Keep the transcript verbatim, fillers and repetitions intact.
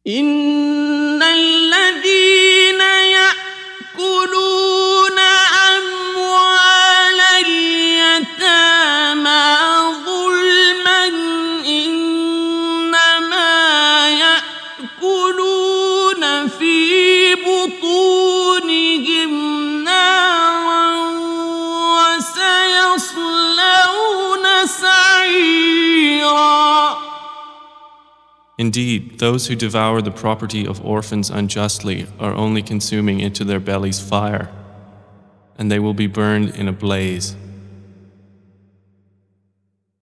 إن الذين يأكلون أموال اليتامى ظلما إنما يأكلون في بطونهم نارا وسيصلون سعيرا. Indeed, those who devour the property of orphans unjustly are only consuming into their bellies fire, and they will be burned in a blaze.